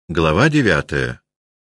Глава 9.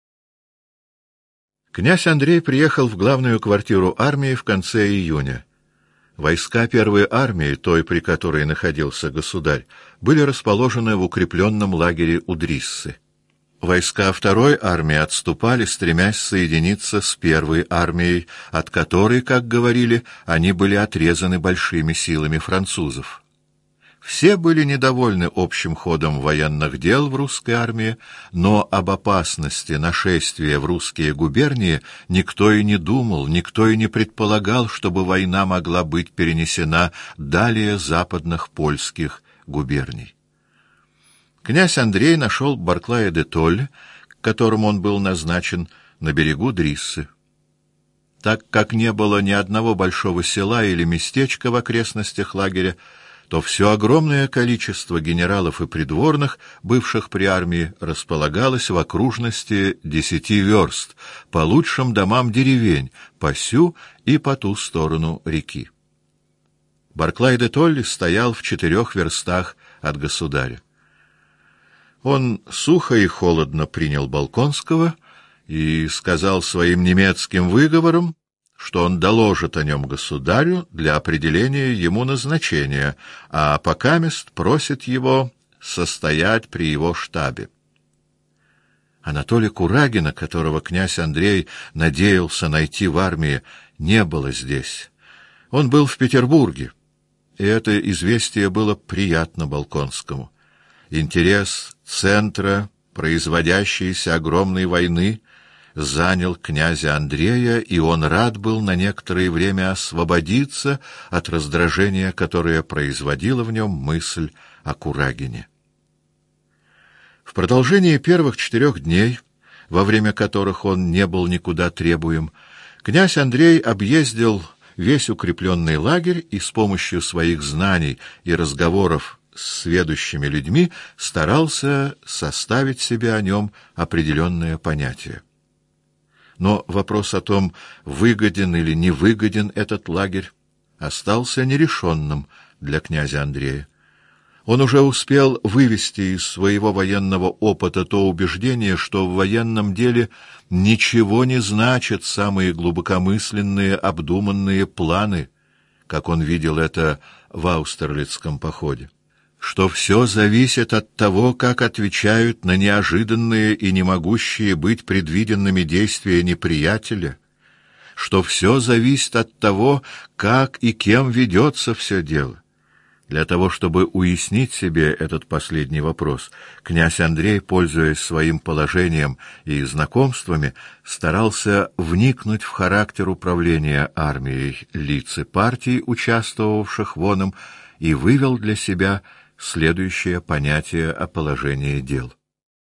Князь Андрей приехал в главную квартиру армии в конце июня. Войска первой армии, той, при которой находился государь, были расположены в укрепленном лагере у Дриссы. Войска второй армии отступали, стремясь соединиться с первой армией, от которой, как говорили, они были отрезаны большими силами французов. Все были недовольны общим ходом военных дел в русской армии, но об опасности нашествия в русские губернии никто и не думал, никто и не предполагал, чтобы война могла быть перенесена далее западных польских губерний. Князь Андрей нашел Барклая-де-Толль, к которому он был назначен, на берегу Дриссы. Так как не было ни одного большого села или местечка в окрестностях лагеря, то все огромное количество генералов и придворных, бывших при армии, располагалось в окружности 10 верст, по лучшим домам деревень, по сю и по ту сторону реки. Барклай-де-Толль стоял в 4 верстах от государя. Он сухо и холодно принял Болконского и сказал своим немецким выговором, что он доложит о нем государю для определения ему назначения, а покамест просит его состоять при его штабе. Анатолия Курагина, которого князь Андрей надеялся найти в армии, не было здесь. Он был в Петербурге, и это известие было приятно Болконскому. Интерес центра производящейся огромной войны занял князя Андрея, и он рад был на некоторое время освободиться от раздражения, которое производила в нем мысль о Курагине. В продолжении первых 4 дней, во время которых он не был никуда требуем, князь Андрей объездил весь укрепленный лагерь и с помощью своих знаний и разговоров с сведущими людьми старался составить себе о нем определенное понятие. Но вопрос о том, выгоден или не выгоден этот лагерь, остался нерешенным для князя Андрея. Он уже успел вывести из своего военного опыта то убеждение, что в военном деле ничего не значат самые глубокомысленные, обдуманные планы, как он видел это в Аустерлицком походе, что все зависит от того, как отвечают на неожиданные и не могущие быть предвиденными действия неприятеля, что все зависит от того, как и кем ведется все дело. Для того, чтобы уяснить себе этот последний вопрос, князь Андрей, пользуясь своим положением и знакомствами, старался вникнуть в характер управления армией лиц и партий, участвовавших в оном, и вывел для себя следующее понятие о положении дел.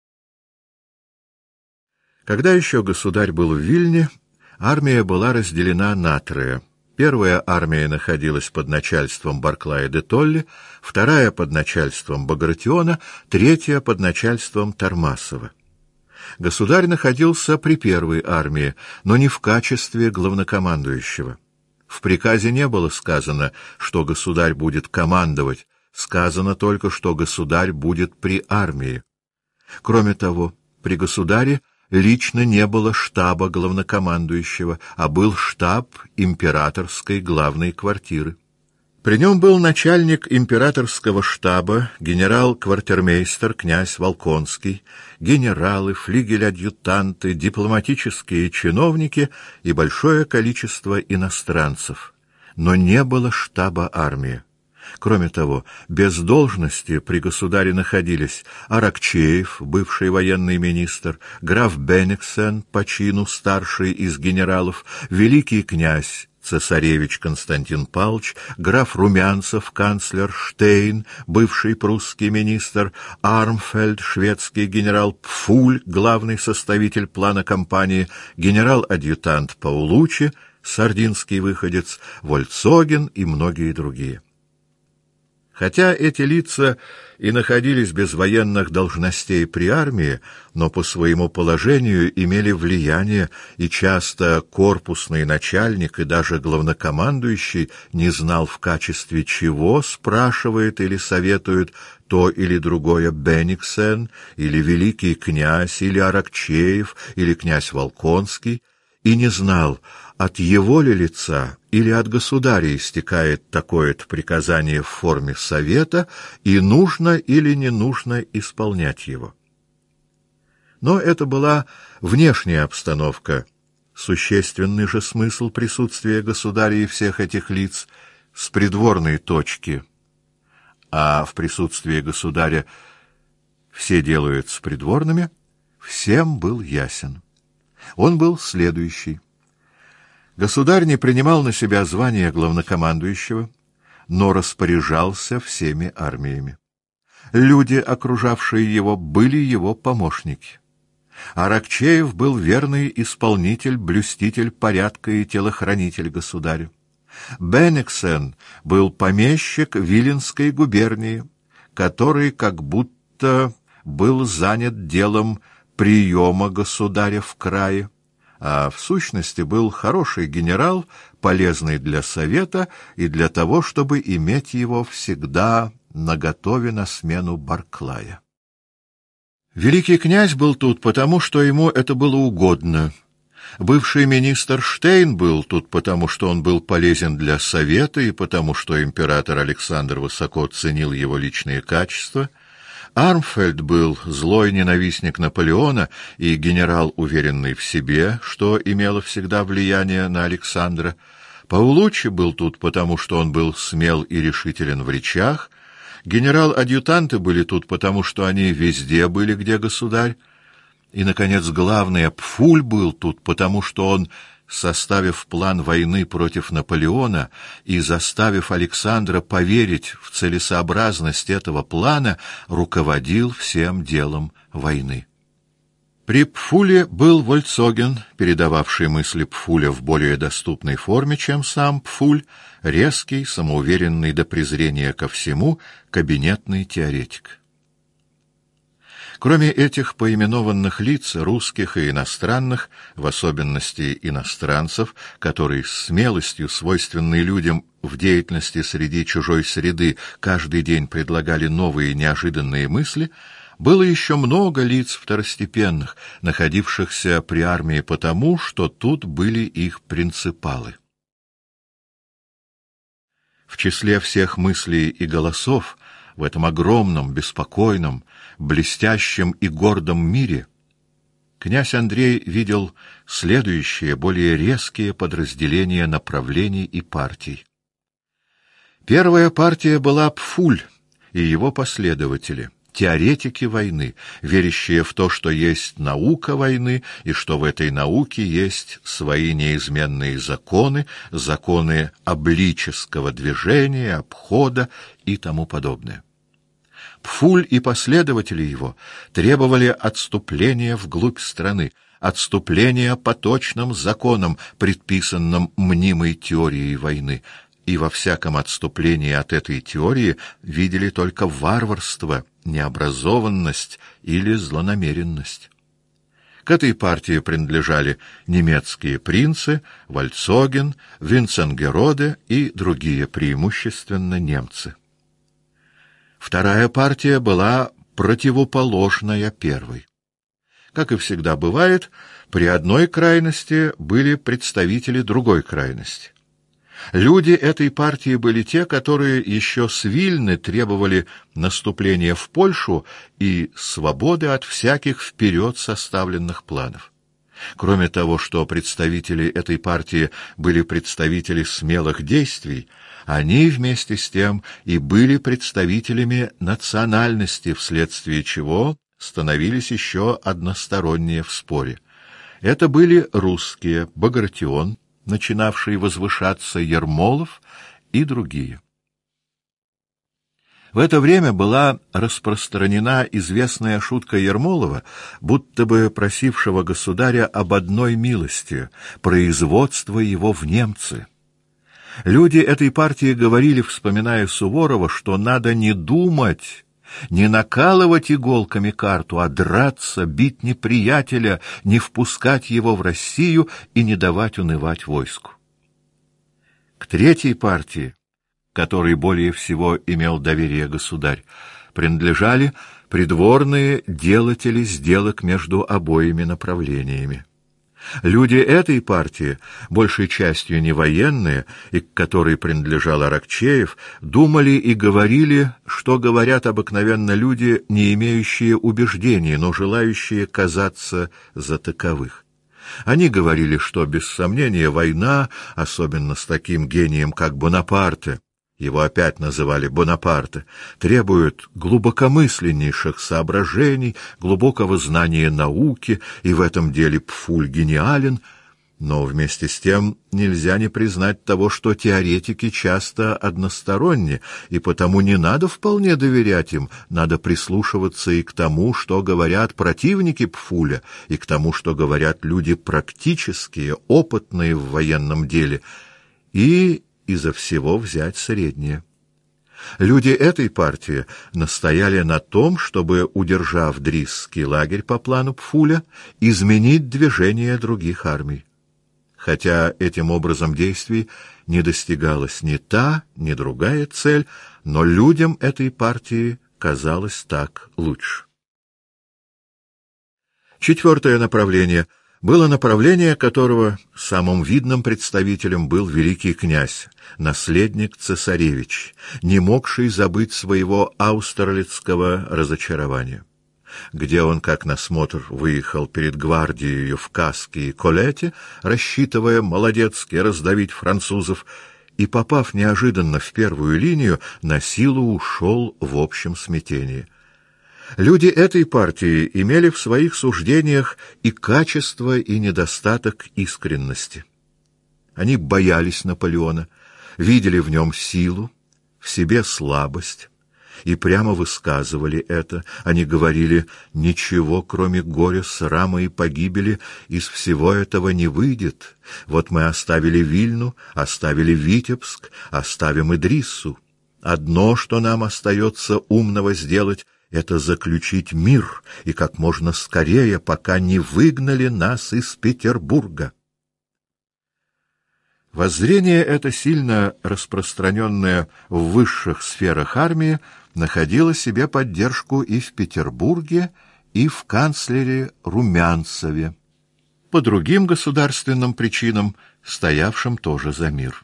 Когда еще государь был в Вильне, армия была разделена на 3. Первая армия находилась под начальством Барклая-де-Толли, вторая под начальством Багратиона, третья под начальством Тармасова. Государь находился при первой армии, но не в качестве главнокомандующего. В приказе не было сказано, что государь будет командовать, сказано только, что государь будет при армии. Кроме того, при государе лично не было штаба главнокомандующего, а был штаб императорской главной квартиры. При нем был начальник императорского штаба, генерал-квартирмейстер князь Волконский, генералы, флигель-адъютанты, дипломатические чиновники и большое количество иностранцев. Но не было штаба армии. Кроме того, без должности при государе находились Аракчеев, бывший военный министр, граф Бенниксен, по чину старший из генералов, великий князь цесаревич Константин Павлович, граф Румянцев, канцлер Штейн, бывший прусский министр, Армфельд, шведский генерал, Пфуль, главный составитель плана кампании, генерал-адъютант Паулучи, сардинский выходец, Вольцоген и многие другие. Хотя эти лица и находились без военных должностей при армии, но по своему положению имели влияние, и часто корпусный начальник и даже главнокомандующий не знал, в качестве чего спрашивает или советует то или другое Бенниксен, или великий князь, или Аракчеев, или князь Волконский, и не знал, от его ли лица или от государя истекает такое-то приказание в форме совета, и нужно или не нужно исполнять его. Но это была внешняя обстановка, существенный же смысл присутствия государя и всех этих лиц с придворной точки, а в присутствии государя все делаются придворными, всем был ясен. Он был следующий. Государь не принимал на себя звание главнокомандующего, но распоряжался всеми армиями. Люди, окружавшие его, были его помощники. Аракчеев был верный исполнитель, блюститель порядка и телохранитель государя. Бенниксен был помещик Виленской губернии, который как будто был занят делом приема государя в крае, а в сущности был хороший генерал, полезный для совета и для того, чтобы иметь его всегда наготове на смену Барклая. Великий князь был тут потому, что ему это было угодно. Бывший министр Штейн был тут потому, что он был полезен для совета и потому, что император Александр высоко ценил его личные качества. Армфельд был злой ненавистник Наполеона и генерал, уверенный в себе, что имело всегда влияние на Александра. Паулуччи был тут потому, что он был смел и решителен в речах. Генерал-адъютанты были тут потому, что они везде были, где государь. И, наконец, главное, Пфуль был тут потому, что он, составив план войны против Наполеона и заставив Александра поверить в целесообразность этого плана, руководил всем делом войны. При Пфуле был Вольцоген, передававший мысли Пфуля в более доступной форме, чем сам Пфуль, резкий, самоуверенный до презрения ко всему, кабинетный теоретик. Кроме этих поименованных лиц, русских и иностранных, в особенности иностранцев, которые с смелостью, свойственной людям в деятельности среди чужой среды, каждый день предлагали новые неожиданные мысли, было еще много лиц второстепенных, находившихся при армии потому, что тут были их принципалы. В числе всех мыслей и голосов в этом огромном, беспокойном, блестящем и гордом мире князь Андрей видел следующие, более резкие подразделения направлений и партий. Первая партия была Пфуль и его последователи, теоретики войны, верящие в то, что есть наука войны, и что в этой науке есть свои неизменные законы, законы облического движения, обхода и тому подобное. Пфуль и последователи его требовали отступления вглубь страны, отступления по точным законам, предписанным мнимой теорией войны, и во всяком отступлении от этой теории видели только варварство, необразованность или злонамеренность. К этой партии принадлежали немецкие принцы, Вольцоген, Винценгероде и другие, преимущественно немцы. Вторая партия была противоположная первой. Как и всегда бывает, при одной крайности были представители другой крайности. Люди этой партии были те, которые еще с Вильны требовали наступления в Польшу и свободы от всяких вперед составленных планов. Кроме того, что представители этой партии были представители смелых действий, они вместе с тем и были представителями национальности, вследствие чего становились еще односторонние в споре. Это были русские, Багратион, начинавший возвышаться, Ермолов и другие. В это время была распространена известная шутка Ермолова, будто бы просившего государя об одной милости — производство его в немцы. Люди этой партии говорили, вспоминая Суворова, что надо не думать, не накалывать иголками карту, а драться, бить неприятеля, не впускать его в Россию и не давать унывать войску. К третьей партии, которой более всего имел доверие государь, принадлежали придворные делатели сделок между обоими направлениями. Люди этой партии, большей частью не военные, и к которой принадлежал Аракчеев, думали и говорили, что говорят обыкновенно люди, не имеющие убеждений, но желающие казаться за таковых. Они говорили, что, без сомнения, война, особенно с таким гением, как Бонапарте, его опять называли Бонапарте, требует глубокомысленнейших соображений, глубокого знания науки, и в этом деле Пфуль гениален, но вместе с тем нельзя не признать того, что теоретики часто односторонни, и потому не надо вполне доверять им, надо прислушиваться и к тому, что говорят противники Пфуля, и к тому, что говорят люди практические, опытные в военном деле, и изо всего взять среднее. Люди этой партии настояли на том, чтобы, удержав Дрисский лагерь по плану Пфуля, изменить движение других армий. Хотя этим образом действий не достигалась ни та, ни другая цель, но людям этой партии казалось так лучше. Четвертое направление было направление, которого самым видным представителем был великий князь, наследник цесаревич, не могший забыть своего аустерлицкого разочарования. Где он, как на смотр, выехал перед гвардией в каске и колете, рассчитывая молодецки раздавить французов, и, попав неожиданно в первую линию, на силу ушел в общем смятении. Люди этой партии имели в своих суждениях и качество, и недостаток искренности. Они боялись Наполеона, видели в нем силу, в себе слабость, и прямо высказывали это. Они говорили: ничего, кроме горя, срама и погибели, из всего этого не выйдет. Вот мы оставили Вильну, оставили Витебск, оставим Идриссу. Одно, что нам остается умного сделать, это заключить мир, и как можно скорее, пока не выгнали нас из Петербурга. Воззрение это, сильно распространенное в высших сферах армии, находило себе поддержку и в Петербурге, и в канцлере Румянцеве, по другим государственным причинам, стоявшим тоже за мир.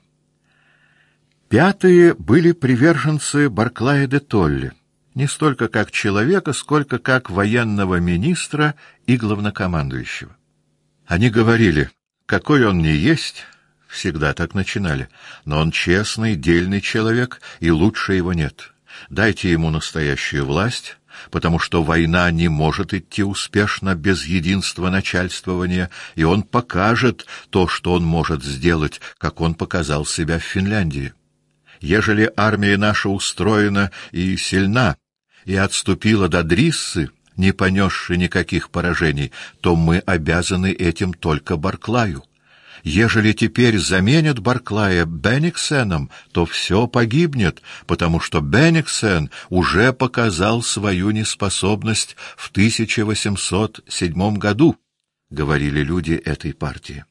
Пятые были приверженцы Барклая де Толли, не столько как человека, сколько как военного министра и главнокомандующего. Они говорили: какой он ни есть, всегда так начинали, но он честный, дельный человек, и лучше его нет. Дайте ему настоящую власть, потому что война не может идти успешно без единства начальствования, и он покажет то, что он может сделать, как он показал себя в Финляндии. Ежели армия наша устроена и сильна, и отступила до Дриссы, не понесши никаких поражений, то мы обязаны этим только Барклаю. Ежели теперь заменят Барклая Бенниксеном, то все погибнет, потому что Бенниксен уже показал свою неспособность в 1807 году, говорили люди этой партии.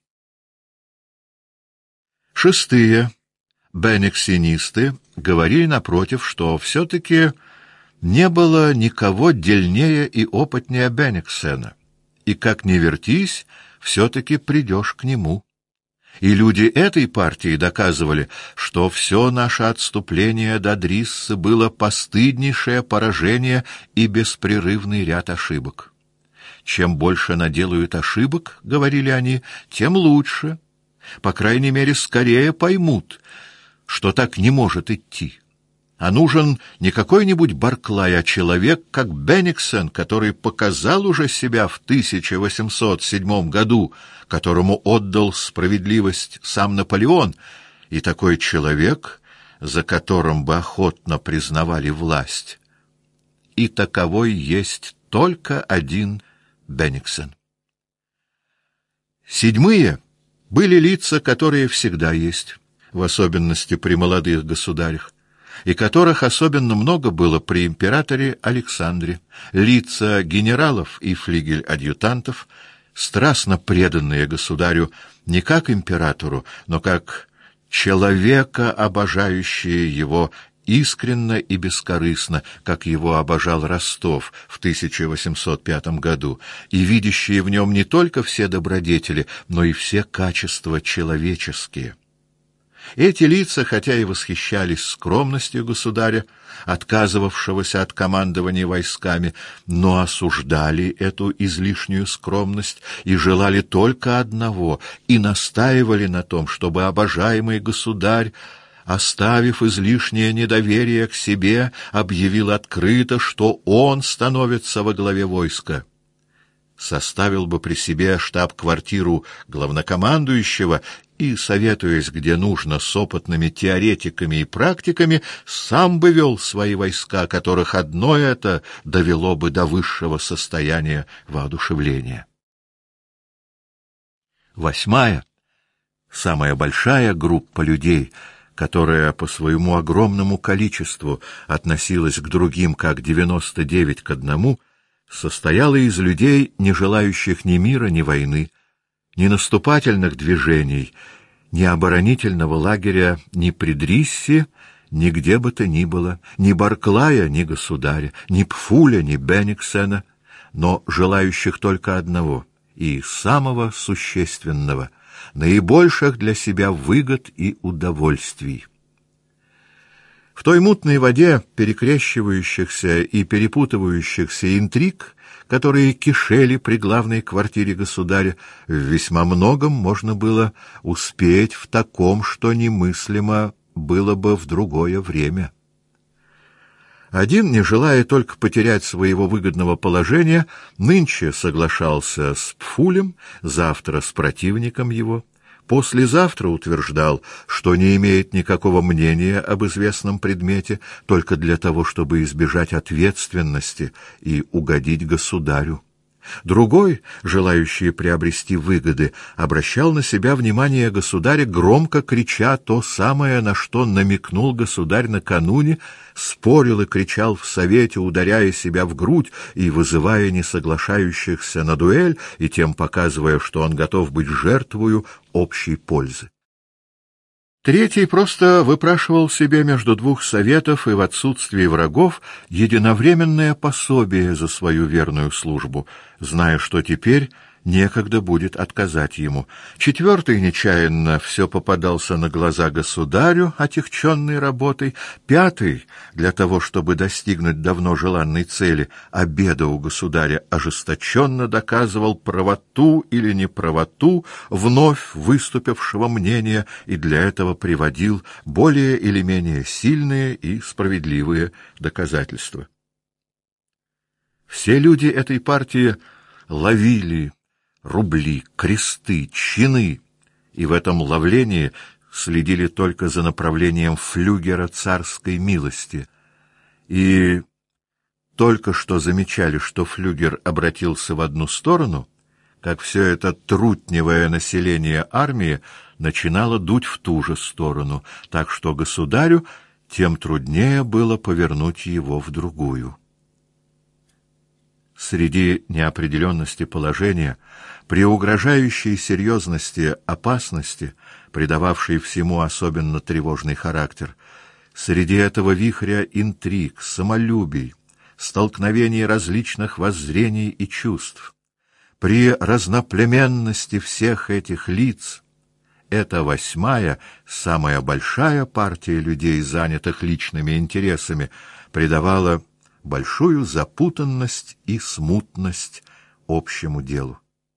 Шестые, бенниксенисты, говорили напротив, что все-таки не было никого дельнее и опытнее Бенниксена, и как ни вертись, все-таки придешь к нему. И люди этой партии доказывали, что все наше отступление до Дриссы было постыднейшее поражение и беспрерывный ряд ошибок. Чем больше наделают ошибок, говорили они, тем лучше. По крайней мере, скорее поймут, что так не может идти. А нужен не какой-нибудь Барклай, а человек, как Бенниксен, который показал уже себя в 1807 году, которому отдал справедливость сам Наполеон, и такой человек, за которым бы охотно признавали власть. И таковой есть только один Бенниксен. Седьмые были лица, которые всегда есть, в особенности при молодых государях, и которых особенно много было при императоре Александре, лица генералов и флигель-адъютантов, страстно преданные государю не как императору, но как человека, обожающие его искренно и бескорыстно, как его обожал Ростов в 1805 году, и видящие в нем не только все добродетели, но и все качества человеческие. Эти лица, хотя и восхищались скромностью государя, отказывавшегося от командования войсками, но осуждали эту излишнюю скромность и желали только одного, и настаивали на том, чтобы обожаемый государь, оставив излишнее недоверие к себе, объявил открыто, что он становится во главе войска. Составил бы при себе штаб-квартиру главнокомандующего и, советуясь где нужно с опытными теоретиками и практиками, сам бы вел свои войска, которых одно это довело бы до высшего состояния воодушевления. 8-я, самая большая группа людей, которая по своему огромному количеству относилась к другим как 99 к 1, состояла из людей, не желающих ни мира, ни войны, ни наступательных движений, ни оборонительного лагеря, ни при Дриссе, ни где бы то ни было, ни Барклая, ни государя, ни Пфуля, ни Бенниксена, но желающих только одного и самого существенного — наибольших для себя выгод и удовольствий. В той мутной воде перекрещивающихся и перепутывающихся интриг, которые кишели при главной квартире государя, в весьма многом можно было успеть в таком, что немыслимо было бы в другое время. Один, не желая только потерять своего выгодного положения, нынче соглашался с Пфулем, завтра с противником его, послезавтра утверждал, что не имеет никакого мнения об известном предмете только для того, чтобы избежать ответственности и угодить государю. Другой, желающий приобрести выгоды, обращал на себя внимание государя, громко крича то самое, на что намекнул государь накануне, спорил и кричал в совете, ударяя себя в грудь и вызывая несоглашающихся на дуэль, и тем показывая, что он готов быть жертвою общей пользы. Третий просто выпрашивал себе между двух советов и в отсутствии врагов единовременное пособие за свою верную службу, зная, что теперь некогда будет отказать ему. Четвертый нечаянно все попадался на глаза государю, отягченной работой. Пятый, для того, чтобы достигнуть давно желанной цели, обеда у государя, ожесточенно доказывал правоту или неправоту вновь выступившего мнения и для этого приводил более или менее сильные и справедливые доказательства. Все люди этой партии ловили рубли, кресты, чины, и в этом ловлении следили только за направлением флюгера царской милости, и только что замечали, что флюгер обратился в одну сторону, как все это трутневое население армии начинало дуть в ту же сторону, так что государю тем труднее было повернуть его в другую. Среди неопределенности положения, при угрожающей серьезности опасности, придававшей всему особенно тревожный характер, среди этого вихря интриг, самолюбий, столкновений различных воззрений и чувств, при разноплеменности всех этих лиц, эта 8-я, самая большая партия людей, занятых личными интересами, придавала большую запутанность и смутность общему делу.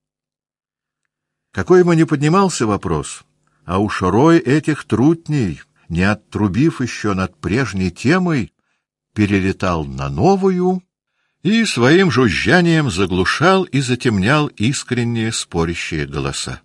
Какой бы ни поднимался вопрос, а уж рой этих трутней, не оттрубив еще над прежней темой, перелетал на новую и своим жужжанием заглушал и затемнял искренние спорящие голоса.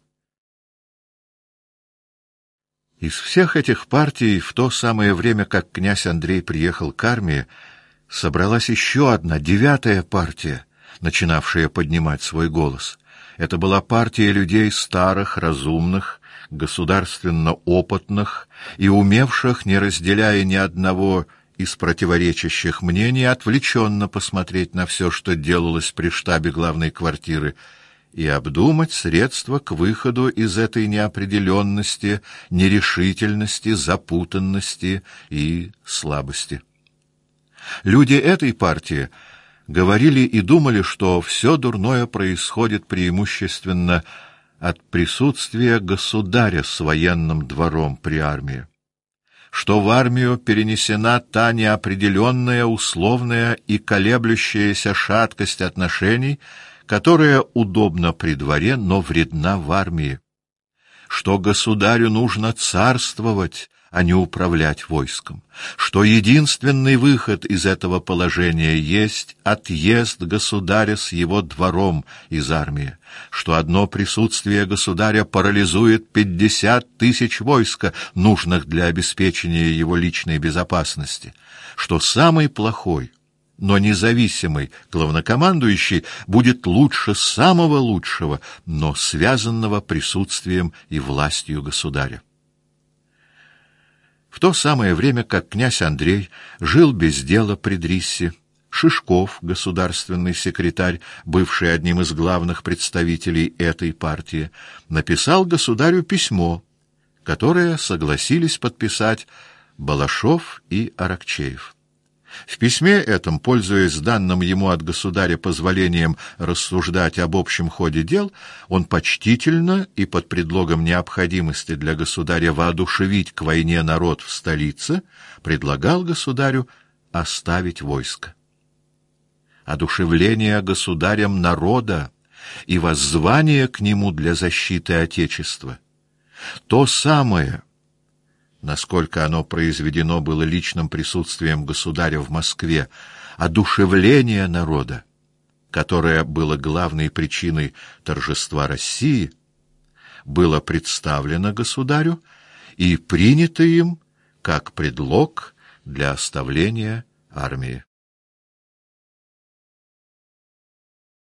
Из всех этих партий в то самое время, как князь Андрей приехал к армии, собралась еще одна, 9-я партия, начинавшая поднимать свой голос. Это была партия людей старых, разумных, государственно опытных и умевших, не разделяя ни одного из противоречащих мнений, отвлеченно посмотреть на все, что делалось при штабе главной квартиры, и обдумать средства к выходу из этой неопределенности, нерешительности, запутанности и слабости. Люди этой партии говорили и думали, что все дурное происходит преимущественно от присутствия государя с военным двором при армии, что в армию перенесена та неопределенная, условная и колеблющаяся шаткость отношений, которая удобна при дворе, но вредна в армии, что государю нужно царствовать, а не управлять войском, что единственный выход из этого положения есть отъезд государя с его двором из армии, что одно присутствие государя парализует 50 тысяч войска, нужных для обеспечения его личной безопасности, что самый плохой, но независимый главнокомандующий будет лучше самого лучшего, но связанного присутствием и властью государя. В то самое время, как князь Андрей жил без дела при Дриссе, Шишков, государственный секретарь, бывший одним из главных представителей этой партии, написал государю письмо, которое согласились подписать Балашов и Аракчеев. В письме этом, пользуясь данным ему от государя позволением рассуждать об общем ходе дел, он почтительно и под предлогом необходимости для государя воодушевить к войне народ в столице предлагал государю оставить войско. Одушевление государем народа и воззвание к нему для защиты Отечества — то самое, насколько оно произведено было личным присутствием государя в Москве, одушевление народа, которое было главной причиной торжества России, было представлено государю и принято им как предлог для оставления армии.